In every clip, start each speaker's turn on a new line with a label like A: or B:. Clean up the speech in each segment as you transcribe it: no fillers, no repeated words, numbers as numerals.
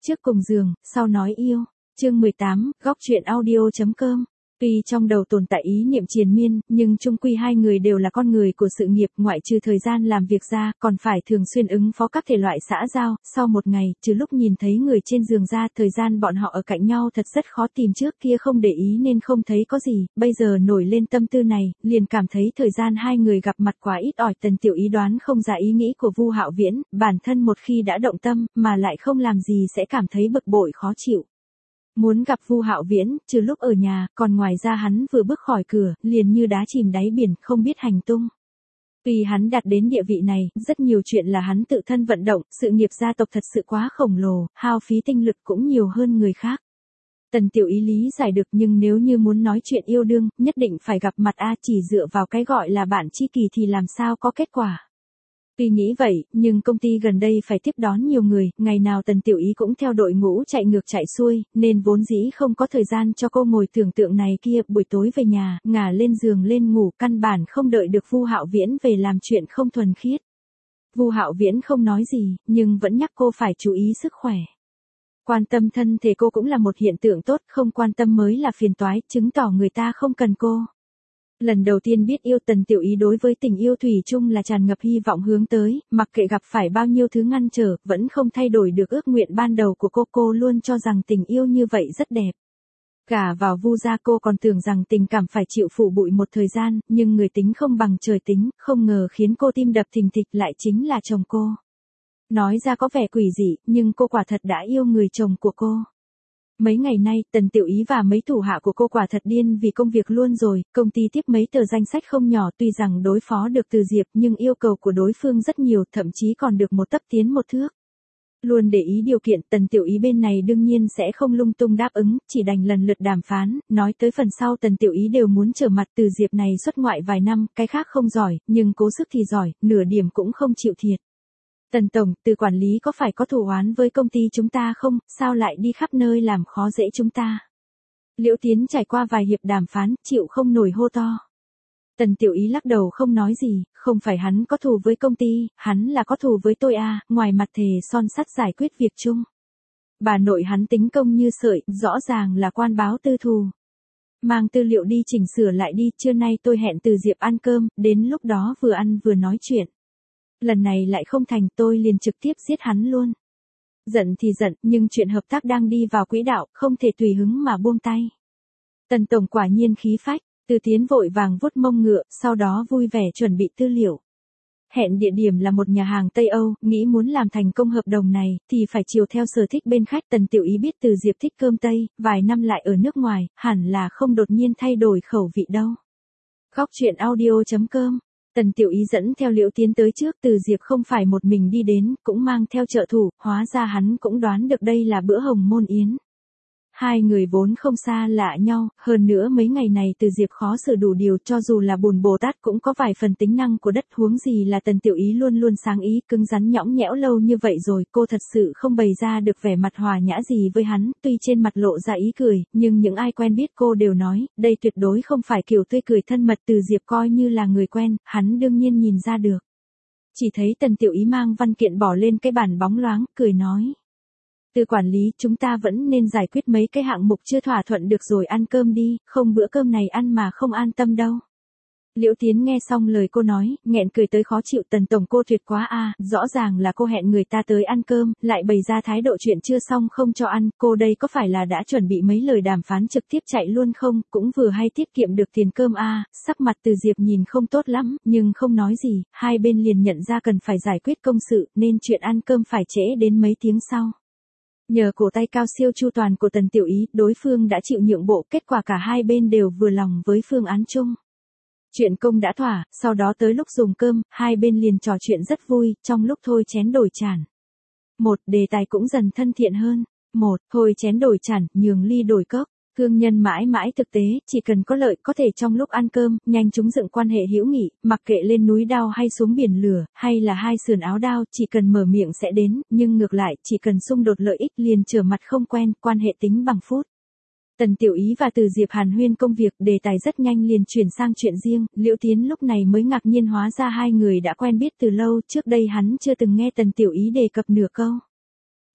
A: Trước cùng giường, sau nói yêu. Chương 18, góc truyện audio.com. Tuy trong đầu tồn tại ý niệm triền miên, nhưng chung quy hai người đều là con người của sự nghiệp, ngoại trừ thời gian làm việc ra, còn phải thường xuyên ứng phó các thể loại xã giao. Sau một ngày, trừ lúc nhìn thấy người trên giường ra, thời gian bọn họ ở cạnh nhau thật rất khó tìm, trước kia không để ý nên không thấy có gì, bây giờ nổi lên tâm tư này, liền cảm thấy thời gian hai người gặp mặt quá ít ỏi. Tần Tiểu Ý đoán không ra ý nghĩ của Vu Hạo Viễn, bản thân một khi đã động tâm, mà lại không làm gì sẽ cảm thấy bực bội khó chịu. Muốn gặp Vu Hạo Viễn, trừ lúc ở nhà, còn ngoài ra hắn vừa bước khỏi cửa, liền như đá chìm đáy biển, không biết hành tung. Tuy hắn đạt đến địa vị này, rất nhiều chuyện là hắn tự thân vận động, sự nghiệp gia tộc thật sự quá khổng lồ, hao phí tinh lực cũng nhiều hơn người khác. Tần Tiểu Ý lý giải được, nhưng nếu như muốn nói chuyện yêu đương, nhất định phải gặp mặt chỉ dựa vào cái gọi là bạn tri kỷ thì làm sao có kết quả. Tuy nghĩ vậy, nhưng công ty gần đây phải tiếp đón nhiều người, ngày nào Tần Tiểu Ý cũng theo đội ngũ chạy ngược chạy xuôi, nên vốn dĩ không có thời gian cho cô ngồi tưởng tượng này kia. Buổi tối về nhà, ngả lên giường lên ngủ, căn bản không đợi được Vu Hạo Viễn về làm chuyện không thuần khiết. Vu Hạo Viễn không nói gì, nhưng vẫn nhắc cô phải chú ý sức khỏe. Quan tâm thân thể cô cũng là một hiện tượng tốt, không quan tâm mới là phiền toái, chứng tỏ người ta không cần cô. Lần đầu tiên biết yêu, Tần Tiểu Ý đối với tình yêu thủy chung là tràn ngập hy vọng hướng tới, mặc kệ gặp phải bao nhiêu thứ ngăn trở, vẫn không thay đổi được ước nguyện ban đầu của cô luôn cho rằng tình yêu như vậy rất đẹp. Gả vào Vu gia cô còn tưởng rằng tình cảm phải chịu phụ bụi một thời gian, nhưng người tính không bằng trời tính, không ngờ khiến cô tim đập thình thịch lại chính là chồng cô. Nói ra có vẻ quỷ dị, nhưng cô quả thật đã yêu người chồng của cô. Mấy ngày nay, Tần Tiểu Ý và mấy thủ hạ của cô quả thật điên vì công việc luôn rồi, công ty tiếp mấy tờ danh sách không nhỏ, tuy rằng đối phó được Từ Diệp nhưng yêu cầu của đối phương rất nhiều, thậm chí còn được một tấc tiến một thước. Luôn để ý điều kiện, Tần Tiểu Ý bên này đương nhiên sẽ không lung tung đáp ứng, chỉ đành lần lượt đàm phán, nói tới phần sau Tần Tiểu Ý đều muốn trở mặt. Từ Diệp này xuất ngoại vài năm, cái khác không giỏi, nhưng cố sức thì giỏi, nửa điểm cũng không chịu thiệt. Tần Tổng, Từ quản lý có phải có thù oán với công ty chúng ta không, sao lại đi khắp nơi làm khó dễ chúng ta? Liễu Tiến trải qua vài hiệp đàm phán, chịu không nổi hô to. Tần Tiểu Ý lắc đầu không nói gì, không phải hắn có thù với công ty, hắn là có thù với tôi ngoài mặt thề son sắt giải quyết việc chung. Bà nội hắn tính công như sợi, rõ ràng là quan báo tư thù. Mang tư liệu đi chỉnh sửa lại đi, trưa nay tôi hẹn Từ Diệp ăn cơm, đến lúc đó vừa ăn vừa nói chuyện. Lần này lại không thành, tôi liền trực tiếp giết hắn luôn. Giận thì giận, nhưng chuyện hợp tác đang đi vào quỹ đạo, không thể tùy hứng mà buông tay. Tần Tổng quả nhiên khí phách, Từ Tiến vội vàng vuốt mông ngựa, sau đó vui vẻ chuẩn bị tư liệu. Hẹn địa điểm là một nhà hàng Tây Âu, nghĩ muốn làm thành công hợp đồng này, thì phải chiều theo sở thích bên khách. Tần Tiểu Ý biết Từ Diệp thích cơm Tây, vài năm lại ở nước ngoài, hẳn là không đột nhiên thay đổi khẩu vị đâu. Góc truyện audio.com. Tần Tiểu Ý dẫn theo Liễu Tiến tới trước. Từ Diệp không phải một mình đi đến, cũng mang theo trợ thủ, hóa ra hắn cũng đoán được đây là bữa hồng môn yến. Hai người vốn không xa lạ nhau, hơn nữa mấy ngày này Từ Diệp khó xử đủ điều, cho dù là Bùn Bồ Tát cũng có vài phần tính năng của đất, huống gì là Tần Tiểu Ý luôn luôn sáng ý, cứng rắn nhõng nhẽo lâu như vậy rồi, cô thật sự không bày ra được vẻ mặt hòa nhã gì với hắn. Tuy trên mặt lộ ra ý cười, nhưng những ai quen biết cô đều nói, đây tuyệt đối không phải kiểu tươi cười thân mật. Từ Diệp coi như là người quen, hắn đương nhiên nhìn ra được. Chỉ thấy Tần Tiểu Ý mang văn kiện bỏ lên cái bàn bóng loáng, cười nói. Từ quản lý, chúng ta vẫn nên giải quyết mấy cái hạng mục chưa thỏa thuận được rồi ăn cơm đi, không bữa cơm này ăn mà không an tâm đâu. Liễu Tiến nghe xong lời cô nói, nghẹn cười tới khó chịu. Tần Tổng cô tuyệt quá rõ ràng là cô hẹn người ta tới ăn cơm, lại bày ra thái độ chuyện chưa xong không cho ăn, cô đây có phải là đã chuẩn bị mấy lời đàm phán trực tiếp chạy luôn không, cũng vừa hay tiết kiệm được tiền cơm Sắc mặt Từ Diệp nhìn không tốt lắm, nhưng không nói gì, hai bên liền nhận ra cần phải giải quyết công sự, nên chuyện ăn cơm phải trễ đến mấy tiếng sau. Nhờ cổ tay cao siêu chu toàn của Tần Tiểu Ý, đối phương đã chịu nhượng bộ, kết quả cả hai bên đều vừa lòng với phương án chung. Chuyện công đã thỏa, sau đó tới lúc dùng cơm, hai bên liền trò chuyện rất vui, trong lúc thôi chén đổi chản. Đề tài cũng dần thân thiện hơn. Thôi chén đổi chản, nhường ly đổi cốc. Thương nhân mãi mãi thực tế, chỉ cần có lợi có thể trong lúc ăn cơm, nhanh chóng dựng quan hệ hữu nghị, mặc kệ lên núi đao hay xuống biển lửa, hay là hai sườn áo đao, chỉ cần mở miệng sẽ đến, nhưng ngược lại, chỉ cần xung đột lợi ích liền trở mặt không quen, quan hệ tính bằng phút. Tần Tiểu Ý và Từ Diệp hàn huyên công việc, đề tài rất nhanh liền chuyển sang chuyện riêng. Liễu Tiến lúc này mới ngạc nhiên, hóa ra hai người đã quen biết từ lâu, trước đây hắn chưa từng nghe Tần Tiểu Ý đề cập nửa câu.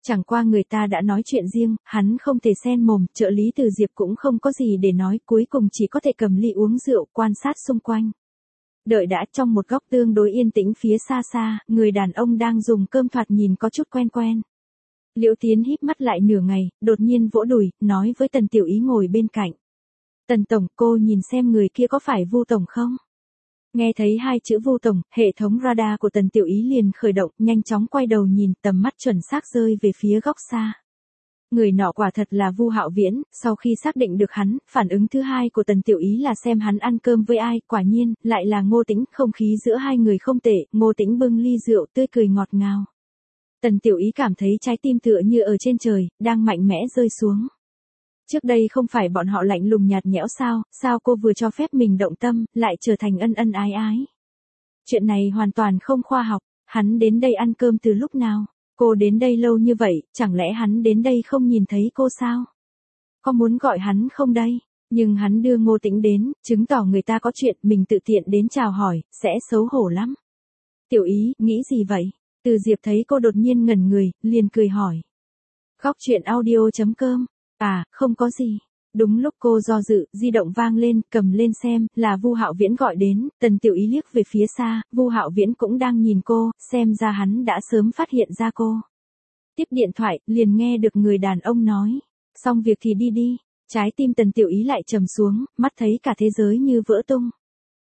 A: Chẳng qua người ta đã nói chuyện riêng, hắn không thể xen mồm, trợ lý Từ Diệp cũng không có gì để nói, cuối cùng chỉ có thể cầm ly uống rượu, quan sát xung quanh. Đợi đã, trong một góc tương đối yên tĩnh phía xa xa, người đàn ông đang dùng cơm thoạt nhìn có chút quen quen. Liễu Tiến híp mắt lại nửa ngày, đột nhiên vỗ đùi, nói với Tần Tiểu Ý ngồi bên cạnh. Tần Tổng, cô nhìn xem người kia có phải Vu Tổng không? Nghe thấy hai chữ Vu Tổng, hệ thống radar của Tần Tiểu Ý liền khởi động, nhanh chóng quay đầu nhìn, tầm mắt chuẩn xác rơi về phía góc xa. Người nọ quả thật là Vu Hạo Viễn, sau khi xác định được hắn, phản ứng thứ hai của Tần Tiểu Ý là xem hắn ăn cơm với ai, quả nhiên, lại là Ngô Tĩnh, không khí giữa hai người không tệ, Ngô Tĩnh bưng ly rượu tươi cười ngọt ngào. Tần Tiểu Ý cảm thấy trái tim tựa như ở trên trời, đang mạnh mẽ rơi xuống. Trước đây không phải bọn họ lạnh lùng nhạt nhẽo sao cô vừa cho phép mình động tâm, lại trở thành ân ân ái ái. Chuyện này hoàn toàn không khoa học, hắn đến đây ăn cơm từ lúc nào? Cô đến đây lâu như vậy, chẳng lẽ hắn đến đây không nhìn thấy cô sao? Có muốn gọi hắn không đây? Nhưng hắn đưa Ngô Tĩnh đến, chứng tỏ người ta có chuyện, mình tự tiện đến chào hỏi, sẽ xấu hổ lắm. Tiểu Ý, nghĩ gì vậy? Từ Diệp thấy cô đột nhiên ngẩn người, liền cười hỏi. Góc chuyện audio.com. À, không có gì. Đúng lúc cô do dự, di động vang lên, cầm lên xem, là Vu Hạo Viễn gọi đến, Tần Tiểu Ý liếc về phía xa, Vu Hạo Viễn cũng đang nhìn cô, xem ra hắn đã sớm phát hiện ra cô. Tiếp điện thoại, liền nghe được người đàn ông nói, xong việc thì đi đi. Trái tim Tần Tiểu Ý lại trầm xuống, mắt thấy cả thế giới như vỡ tung.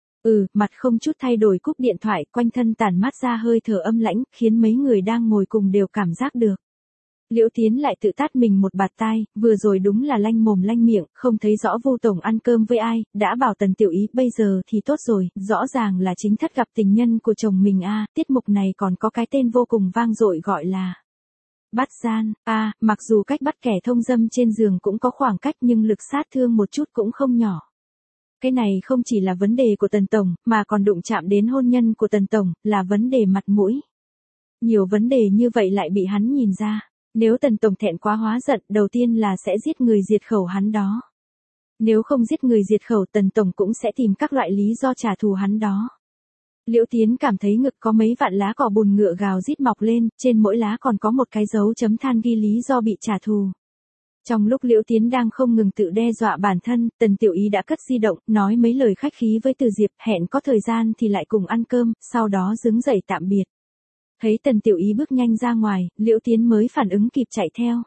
A: Mặt không chút thay đổi cúp điện thoại, quanh thân tản mát ra hơi thở âm lãnh, khiến mấy người đang ngồi cùng đều cảm giác được. Liễu Tiến lại tự tát mình một bạt tai, vừa rồi đúng là lanh mồm lanh miệng, không thấy rõ Vu Tổng ăn cơm với ai, đã bảo Tần Tiểu Ý, bây giờ thì tốt rồi, rõ ràng là chính thất gặp tình nhân của chồng mình tiết mục này còn có cái tên vô cùng vang dội gọi là bắt gian, mặc dù cách bắt kẻ thông dâm trên giường cũng có khoảng cách nhưng lực sát thương một chút cũng không nhỏ. Cái này không chỉ là vấn đề của Tần Tổng, mà còn đụng chạm đến hôn nhân của Tần Tổng, là vấn đề mặt mũi. Nhiều vấn đề như vậy lại bị hắn nhìn ra. Nếu Tần Tổng thẹn quá hóa giận, đầu tiên là sẽ giết người diệt khẩu hắn đó. Nếu không giết người diệt khẩu, Tần Tổng cũng sẽ tìm các loại lý do trả thù hắn đó. Liễu Tiến cảm thấy ngực có mấy vạn lá cỏ bùn ngựa gào rít mọc lên, trên mỗi lá còn có một cái dấu chấm than ghi lý do bị trả thù. Trong lúc Liễu Tiến đang không ngừng tự đe dọa bản thân, Tần Tiểu Ý đã cất di động, nói mấy lời khách khí với Từ Diệp, hẹn có thời gian thì lại cùng ăn cơm, sau đó đứng dậy tạm biệt. Thấy Tần Tiểu Ý bước nhanh ra ngoài, Liễu Tiến mới phản ứng kịp chạy theo.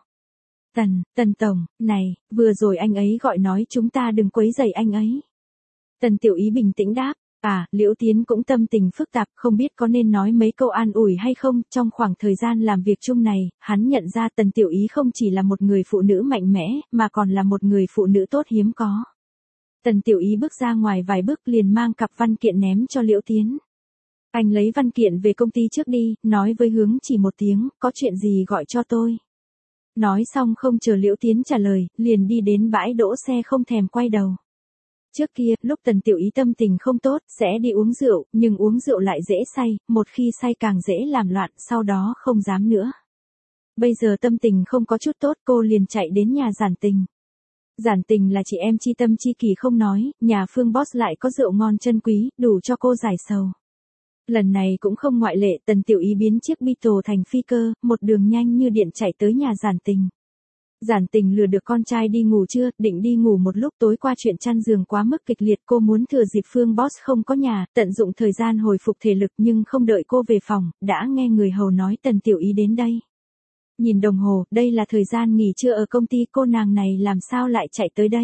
A: Tần Tổng, này, vừa rồi anh ấy gọi nói chúng ta đừng quấy rầy anh ấy. Tần Tiểu Ý bình tĩnh đáp, Liễu Tiến cũng tâm tình phức tạp, không biết có nên nói mấy câu an ủi hay không, trong khoảng thời gian làm việc chung này, hắn nhận ra Tần Tiểu Ý không chỉ là một người phụ nữ mạnh mẽ, mà còn là một người phụ nữ tốt hiếm có. Tần Tiểu Ý bước ra ngoài vài bước liền mang cặp văn kiện ném cho Liễu Tiến. Anh lấy văn kiện về công ty trước đi, nói với Hướng chỉ một tiếng, có chuyện gì gọi cho tôi. Nói xong không chờ Liễu Tiến trả lời, liền đi đến bãi đỗ xe không thèm quay đầu. Trước kia, lúc Tần Tiểu Ý tâm tình không tốt, sẽ đi uống rượu, nhưng uống rượu lại dễ say, một khi say càng dễ làm loạn, sau đó không dám nữa. Bây giờ tâm tình không có chút tốt, cô liền chạy đến nhà Giản Tình. Giản Tình là chị em chi tâm chi kỳ không nói, nhà Phương Boss lại có rượu ngon chân quý, đủ cho cô giải sầu. Lần này cũng không ngoại lệ, Tần Tiểu Ý biến chiếc Beetle thành phi cơ, một đường nhanh như điện chạy tới nhà Giản Tình. Giản Tình lừa được con trai đi ngủ trưa, định đi ngủ một lúc, tối qua chuyện chăn giường quá mức kịch liệt, cô muốn thừa dịp Phương Boss không có nhà, tận dụng thời gian hồi phục thể lực, nhưng không đợi cô về phòng, đã nghe người hầu nói Tần Tiểu Ý đến đây. Nhìn đồng hồ, đây là thời gian nghỉ trưa ở công ty, cô nàng này làm sao lại chạy tới đây.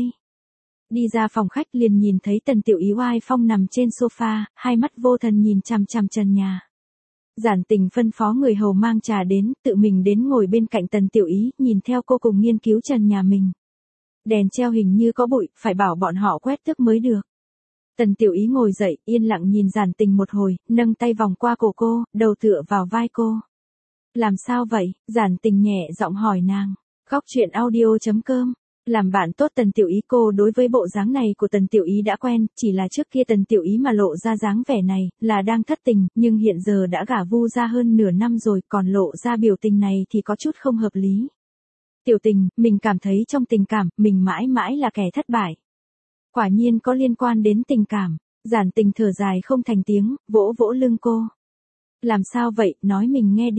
A: Đi ra phòng khách liền nhìn thấy Tần Tiểu Ý oai phong nằm trên sofa, hai mắt vô thần nhìn chằm chằm trần nhà. Giản Tình phân phó người hầu mang trà đến, tự mình đến ngồi bên cạnh Tần Tiểu Ý, nhìn theo cô cùng nghiên cứu trần nhà mình. Đèn treo hình như có bụi, phải bảo bọn họ quét tước mới được. Tần Tiểu Ý ngồi dậy, yên lặng nhìn Giản Tình một hồi, nâng tay vòng qua cổ cô, đầu tựa vào vai cô. Làm sao vậy? Giản Tình nhẹ giọng hỏi nàng. Góc chuyện audio.com. Làm bạn tốt Tần Tiểu Ý, cô đối với bộ dáng này của Tần Tiểu Ý đã quen, chỉ là trước kia Tần Tiểu Ý mà lộ ra dáng vẻ này, là đang thất tình, nhưng hiện giờ đã gả Vu ra hơn nửa năm rồi, còn lộ ra biểu tình này thì có chút không hợp lý. Tiểu Tình, mình cảm thấy trong tình cảm, mình mãi mãi là kẻ thất bại. Quả nhiên có liên quan đến tình cảm. Giản Tình thở dài không thành tiếng, vỗ vỗ lưng cô. Làm sao vậy, nói mình nghe đi.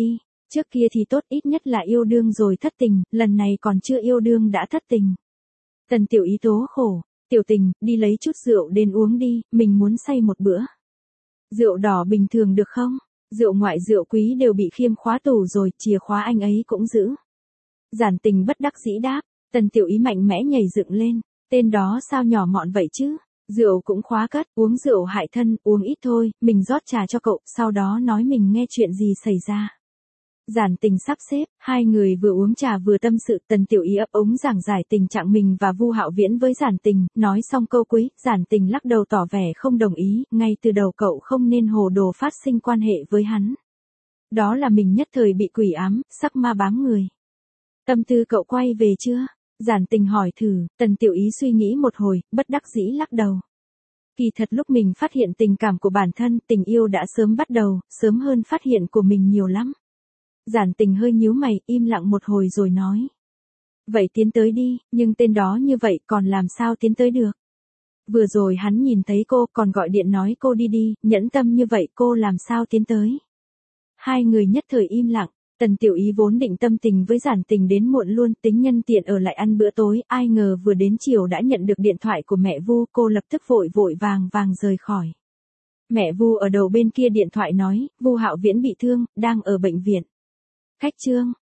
A: Trước kia thì tốt, ít nhất là yêu đương rồi thất tình, lần này còn chưa yêu đương đã thất tình. Tần Tiểu Ý tố khổ, Tiểu Tình, đi lấy chút rượu đến uống đi, mình muốn say một bữa. Rượu đỏ bình thường được không? Rượu ngoại rượu quý đều bị Khiêm khóa tủ rồi, chìa khóa anh ấy cũng giữ. Giản Tình bất đắc dĩ đáp, Tần Tiểu Ý mạnh mẽ nhảy dựng lên, tên đó sao nhỏ mọn vậy chứ? Rượu cũng khóa cất, uống rượu hại thân, uống ít thôi, mình rót trà cho cậu, sau đó nói mình nghe chuyện gì xảy ra. Giản Tình sắp xếp, hai người vừa uống trà vừa tâm sự, Tần Tiểu Ý ấp ống giảng giải tình trạng mình và Vu Hạo Viễn với Giản Tình, nói xong câu cuối, Giản Tình lắc đầu tỏ vẻ không đồng ý, ngay từ đầu cậu không nên hồ đồ phát sinh quan hệ với hắn. Đó là mình nhất thời bị quỷ ám, sắc ma bám người. Tâm tư cậu quay về chưa? Giản Tình hỏi thử, Tần Tiểu Ý suy nghĩ một hồi, bất đắc dĩ lắc đầu. Kỳ thật lúc mình phát hiện tình cảm của bản thân, tình yêu đã sớm bắt đầu, sớm hơn phát hiện của mình nhiều lắm. Giản Tình hơi nhíu mày, im lặng một hồi rồi nói. Vậy tiến tới đi, nhưng tên đó như vậy còn làm sao tiến tới được? Vừa rồi hắn nhìn thấy cô còn gọi điện nói cô đi đi, nhẫn tâm như vậy cô làm sao tiến tới? Hai người nhất thời im lặng, Tần Tiểu Ý vốn định tâm tình với Giản Tình đến muộn luôn, tính nhân tiện ở lại ăn bữa tối, ai ngờ vừa đến chiều đã nhận được điện thoại của mẹ Vu, cô lập tức vội vội vàng rời khỏi. Mẹ Vu ở đầu bên kia điện thoại nói, Vu Hạo Viễn bị thương, đang ở bệnh viện. Khách Trương,